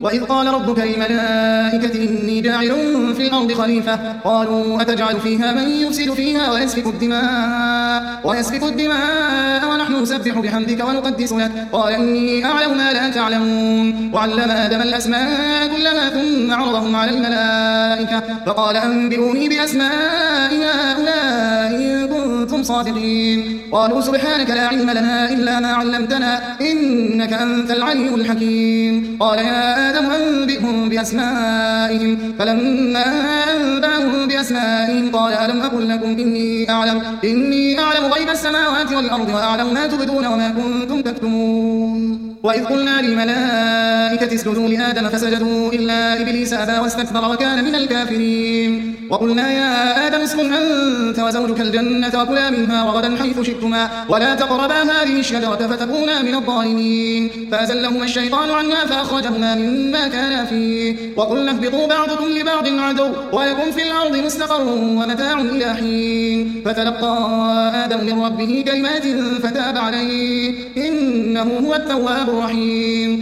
وإذ قال ربك للملائكة إني جاعل في الأرض خليفة قالوا أتجعل فيها من يفسد فيها ويسفك الدماء ونحن نسبح بحمدك ونقدس لك قال إني أعلم ما لا تعلمون وعلم آدم الأسماء كلها ثم عرضهم على الملائكة فقال أنبئوني بأسماء هؤلاء إن كنتم صادقين قالوا سبحانك لا علم لنا إلا ما علمتنا إنك أنت العليم الحكيم قال يا آدم أنبئهم بأسمائهم فلما أنبأهم بأسمائهم قال ألم أقل لكم إني أعلم غيب السماوات والأرض وأعلم ما تبدون وما كنتم تكتمون وإذ قلنا للملائكة اسجدوا لآدم فسجدوا إلا إبليس أبى واستكبر وكان من الكافرين وقلنا يا آدم اسكن أنت وزوجك الجنة وكلا منها رغدا حيث شئتما ولا تقربا هذه الشجرة فتكونا من الظالمين فأزلهما الشيطان عنها فأخرجهما مما كانا فيه وقلنا اهبطوا بعضكم لبعض عدو ولكم في الأرض مستقر ومتاع إلى حين فتلقى آدم من ربه كلمات فتاب عليه إنه هو التواب الرحيم